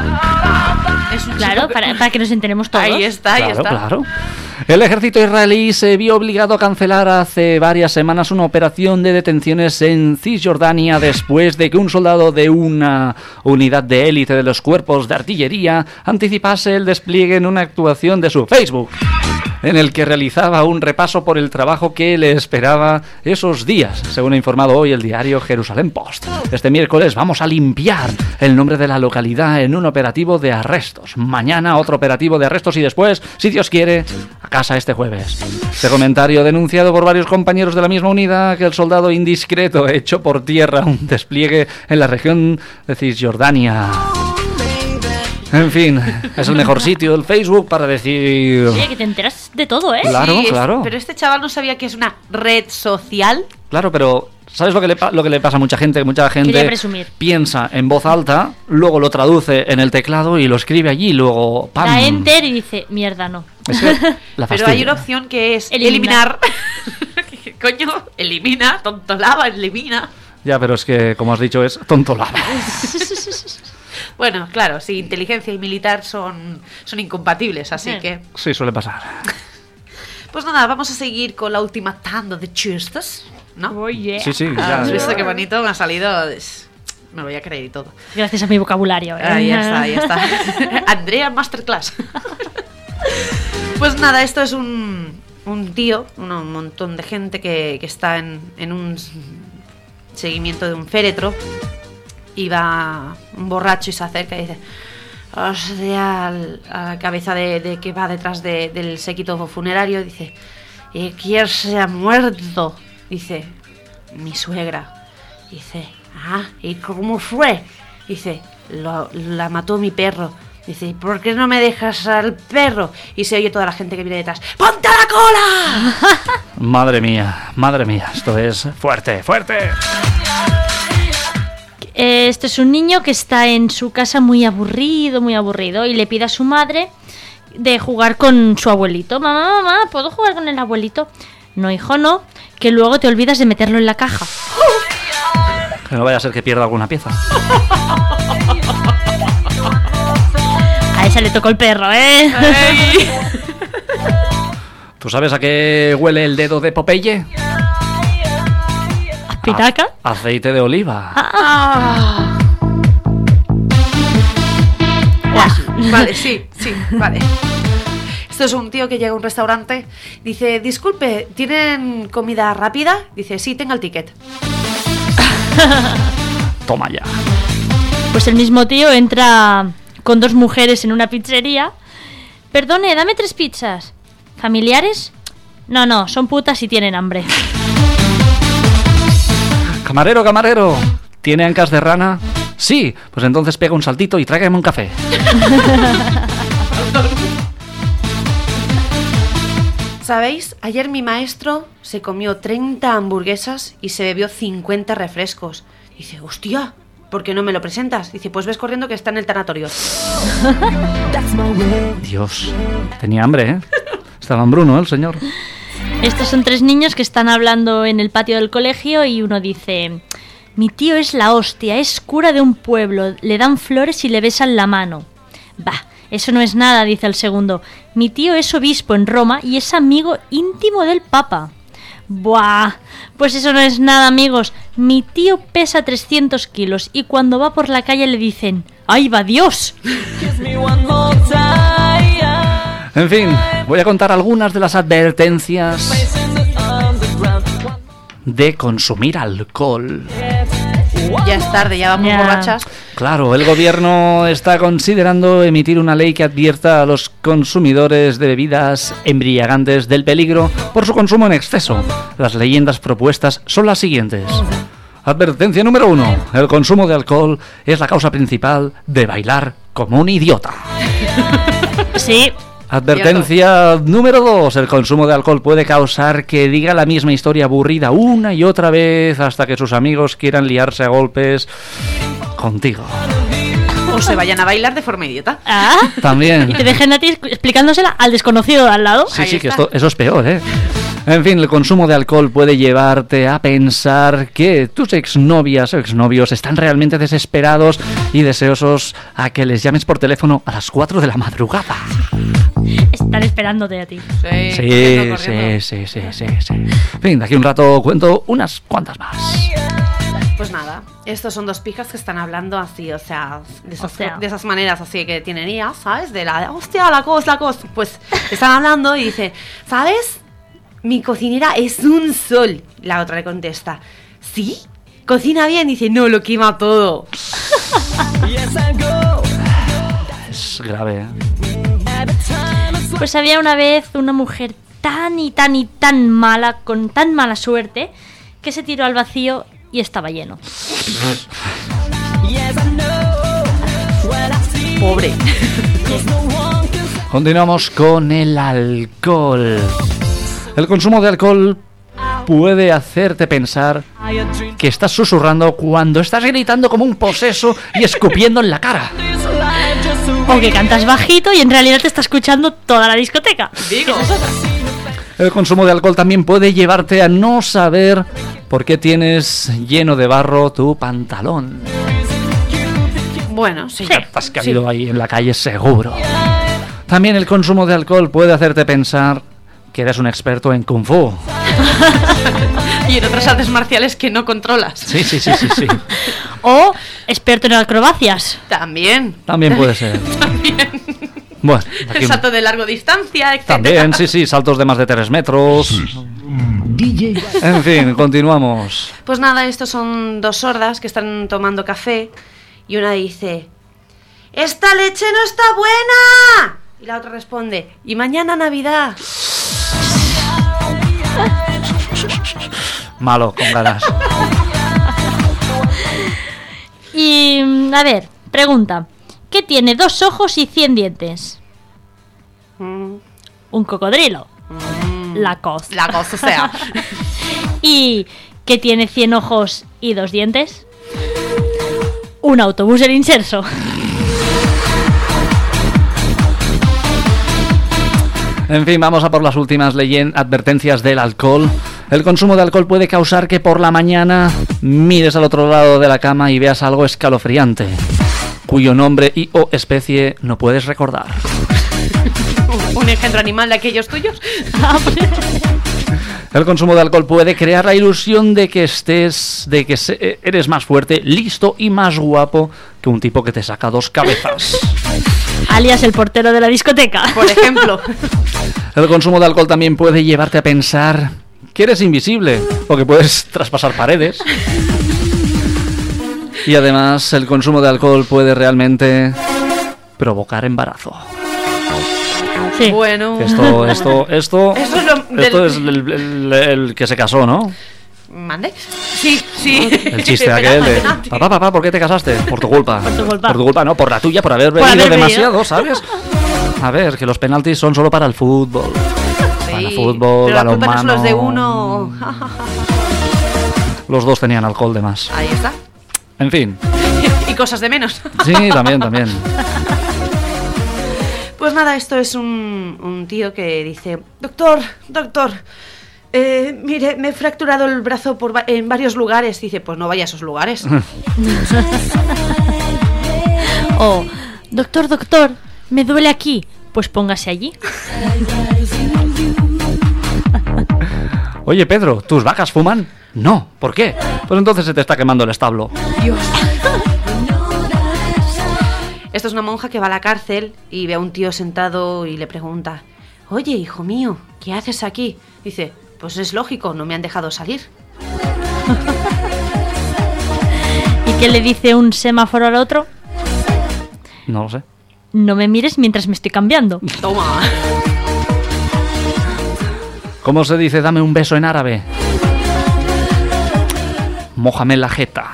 Claro, para que nos enteremos todos. Ahí está, ahí Claro, está. claro. El ejército israelí se vio obligado a cancelar hace varias semanas una operación de detenciones en Cisjordania después de que un soldado de una unidad de élite de los cuerpos de artillería anticipase el despliegue en una actuación de su Facebook, en el que realizaba un repaso por el trabajo que le esperaba esos días, según ha informado hoy el diario Jerusalén Post. Este miércoles vamos a limpiar el nombre de la localidad en un operativo de arrestos. Mañana otro operativo de arrestos y después, si Dios quiere, a casa este jueves. Este comentario denunciado por varios compañeros de la misma unidad que el soldado indiscreto echó por tierra un despliegue en la región de Cisjordania. En fin, es el mejor sitio, el Facebook, para decir... Sí, que te enteras de todo, ¿eh? Claro, Sí, claro. Pero este chaval no sabía que es una red social. Claro, pero ¿sabes lo que le pasa a mucha gente? Que mucha gente Quería presumir. piensa en voz alta, luego lo traduce en el teclado y lo escribe allí, luego ¡pam! Da enter y dice, mierda, no. Es que la Pero fastidia. hay una opción que es Eliminar. eliminar. Coño, elimina, tontolaba, elimina. Ya, pero es que, como has dicho, es tontolada. Bueno, claro, sí, inteligencia y militar son incompatibles, así que... Sí, suele pasar. Pues nada, vamos a seguir con la última tanda de chistes, ¿no? Oh, yeah. Sí, sí, Ah, ya. ¿Has visto qué bonito? Me ha salido... Me lo voy a creer y todo. Gracias a mi vocabulario. ¿eh? Ahí está, ahí está. Andrea Masterclass. Pues nada, esto es un tío, un montón de gente que está en un seguimiento de un féretro. Y va un borracho y se acerca y dice: hostia, a la cabeza de que va detrás del séquito funerario, dice: ¿y quién se ha muerto? Dice: mi suegra. Dice: ah, ¿y cómo fue? Dice: la mató mi perro. Dice: ¿por qué no me dejas al perro? Y se oye toda la gente que viene detrás: ¡ponte a la cola! Madre mía, esto es fuerte, fuerte. Este es un niño que está en su casa muy aburrido y le pide a su madre de jugar con su abuelito. Mamá, ¿puedo jugar con el abuelito? No, hijo, no, que luego te olvidas de meterlo en la caja. Que no vaya a ser que pierda alguna pieza. A esa le tocó el perro, ¿eh? ¿Tú sabes a qué huele el dedo de Popeye? ¿Pitaca? Aceite de oliva. Vale, sí, vale. Esto es un tío que llega a un restaurante. Dice: disculpe, ¿tienen comida rápida? Dice: sí, tenga el ticket. Toma ya. Pues el mismo tío entra con dos mujeres en una pizzería. Perdone, dame 3 pizzas. ¿Familiares? No, son putas y tienen hambre. Camarero, ¿tiene ancas de rana? Sí, pues entonces pega un saltito y tráigame un café. ¿Sabéis? Ayer mi maestro se comió 30 hamburguesas y se bebió 50 refrescos. Dice, hostia, ¿por qué no me lo presentas? Dice, pues ves corriendo que está en el tanatorio. Dios, tenía hambre, ¿eh? Estaba hambruno el señor. Estos son 3 niños que están hablando en el patio del colegio y uno dice: mi tío es la hostia, es cura de un pueblo, le dan flores y le besan la mano. Bah, eso no es nada, dice el segundo. Mi tío es obispo en Roma y es amigo íntimo del Papa. Buah, pues eso no es nada, amigos. Mi tío pesa 300 kilos y cuando va por la calle le dicen: ¡ay, va Dios! En fin, voy a contar algunas de las advertencias de consumir alcohol. Ya es tarde, ya vamos borrachas. Claro, el gobierno está considerando emitir una ley que advierta a los consumidores de bebidas embriagantes del peligro por su consumo en exceso. Las leyendas propuestas son las siguientes. Advertencia número 1. El consumo de alcohol es la causa principal de bailar como un idiota. Sí. Advertencia número 2. El consumo de alcohol puede causar que diga la misma historia aburrida una y otra vez hasta que sus amigos quieran liarse a golpes contigo. O se vayan a bailar de forma idiota. Ah, También. y te dejen a ti explicándosela al desconocido de al lado. Sí, Ahí sí, que está. eso es peor, ¿eh? En fin, el consumo de alcohol puede llevarte a pensar que tus exnovias o exnovios están realmente desesperados y deseosos a que les llames por teléfono a las 4 de la madrugada. Están esperándote a ti. Sí. En fin, de aquí un rato cuento unas cuantas más. Pues nada, estos son 2 pijas que están hablando así, o sea, O sea. de esas maneras así que tienen ellas, ¿sabes? De la, hostia, la cosa. Pues están hablando y dice, ¿sabes? Mi cocinera es un sol. La otra le contesta, ¿sí? ¿Cocina bien? Dice, no, lo quema todo. Es grave, ¿eh? Pues había una vez una mujer tan y tan y tan mala, con tan mala suerte, que se tiró al vacío y estaba lleno. Pobre. Continuamos con el alcohol. El consumo de alcohol puede hacerte pensar que estás susurrando cuando estás gritando como un poseso y escupiendo en la cara. O que cantas bajito y en realidad te está escuchando toda la discoteca. Digo. El consumo de alcohol también puede llevarte a no saber por qué tienes lleno de barro tu pantalón. Bueno, sí. Te has caído ahí en la calle seguro. También el consumo de alcohol puede hacerte pensar que eres un experto en Kung Fu. Y en otras artes marciales que no controlas. Sí. O experto en acrobacias. También. También puede ser. También. Bueno, aquí El salto de largo distancia, etc. también, sí, saltos de más de 3 metros. En fin, continuamos. Pues nada, estos son 2 sordas que están tomando café y una dice, ¡esta leche no está buena! Y la otra responde, ¿y mañana Navidad? Malo, con ganas. Y, a ver, pregunta. ¿Qué tiene 2 ojos y 100 dientes? Un cocodrilo. La cosa. La cosa sea. ¿Y qué tiene 100 ojos y 2 dientes? Un autobús en inserso. En fin, vamos a por las últimas advertencias del alcohol. El consumo de alcohol puede causar que por la mañana mires al otro lado de la cama y veas algo escalofriante, cuyo nombre y o especie no puedes recordar. ¿Un engendro animal de aquellos tuyos? El consumo de alcohol puede crear la ilusión de que eres más fuerte, listo y más guapo que un tipo que te saca 2 cabezas. Alias el portero de la discoteca. Por ejemplo. El consumo de alcohol también puede llevarte a pensar que eres invisible o que puedes traspasar paredes. Y además, el consumo de alcohol puede realmente provocar embarazo. Sí. Bueno. Esto Eso es lo es el que se casó, ¿no? ¿Mande? Sí. El chiste aquel de papá, ¿por qué te casaste? Por tu culpa. Por tu culpa. Por tu culpa, no, por la tuya, por haber Por bebido haber bebido. demasiado, ¿sabes? A ver, que los penaltis son solo para el fútbol. Bueno, fútbol, pero la culpa no son balonmano. los de uno. Los dos tenían alcohol de más. Ahí está. En fin. Y cosas de menos. Sí, también. Pues nada, esto es un tío que dice: doctor, mire, me he fracturado el brazo en varios lugares. Dice: pues no vaya a esos lugares. O, doctor, me duele aquí. Pues póngase allí. Oye, Pedro, ¿tus vacas fuman? No, ¿por qué? Pues entonces se te está quemando el establo. Dios. Esto es una monja que va a la cárcel y ve a un tío sentado y le pregunta: oye, hijo mío, ¿qué haces aquí? Dice: pues es lógico, no me han dejado salir. ¿Y qué le dice un semáforo al otro? No lo sé. No me mires mientras me estoy cambiando. Toma. ¿Cómo se dice dame un beso en árabe? Mójame la jeta.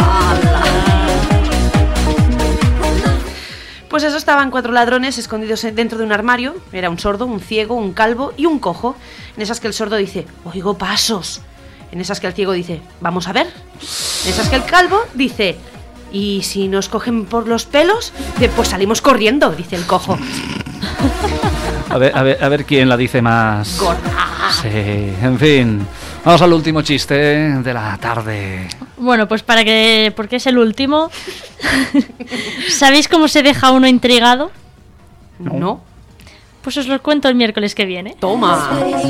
Pues eso, estaban 4 ladrones escondidos dentro de un armario. Era un sordo, un ciego, un calvo y un cojo. En esas que el sordo dice: oigo pasos. En esas que el ciego dice: vamos a ver. En esas que el calvo dice: ¿y si nos cogen por los pelos? Pues salimos corriendo, dice el cojo. A ver quién la dice más. Gorda. Sí, en fin. Vamos al último chiste de la tarde. Bueno, pues porque es el último. ¿Sabéis cómo se deja uno intrigado? No. Pues os lo cuento el miércoles que viene. Toma.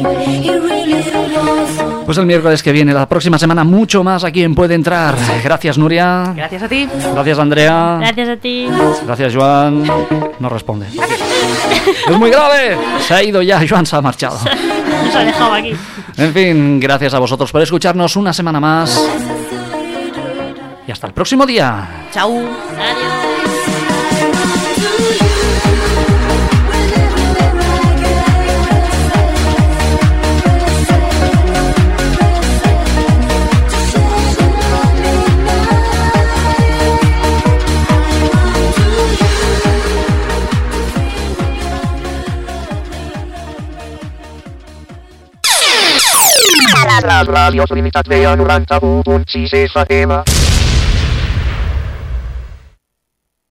Pues el miércoles que viene, la próxima semana, mucho más aquí en Puede Entrar. Gracias, Nuria. Gracias a ti. Gracias, Andrea. Gracias a ti. Gracias, Joan. No responde. ¡Es muy grave! Se ha ido ya, Joan se ha marchado. Nos ha dejado aquí. En fin, gracias a vosotros por escucharnos una semana más. Y hasta el próximo día. Chao. Les ràdios Limitat veia 91.6 FM.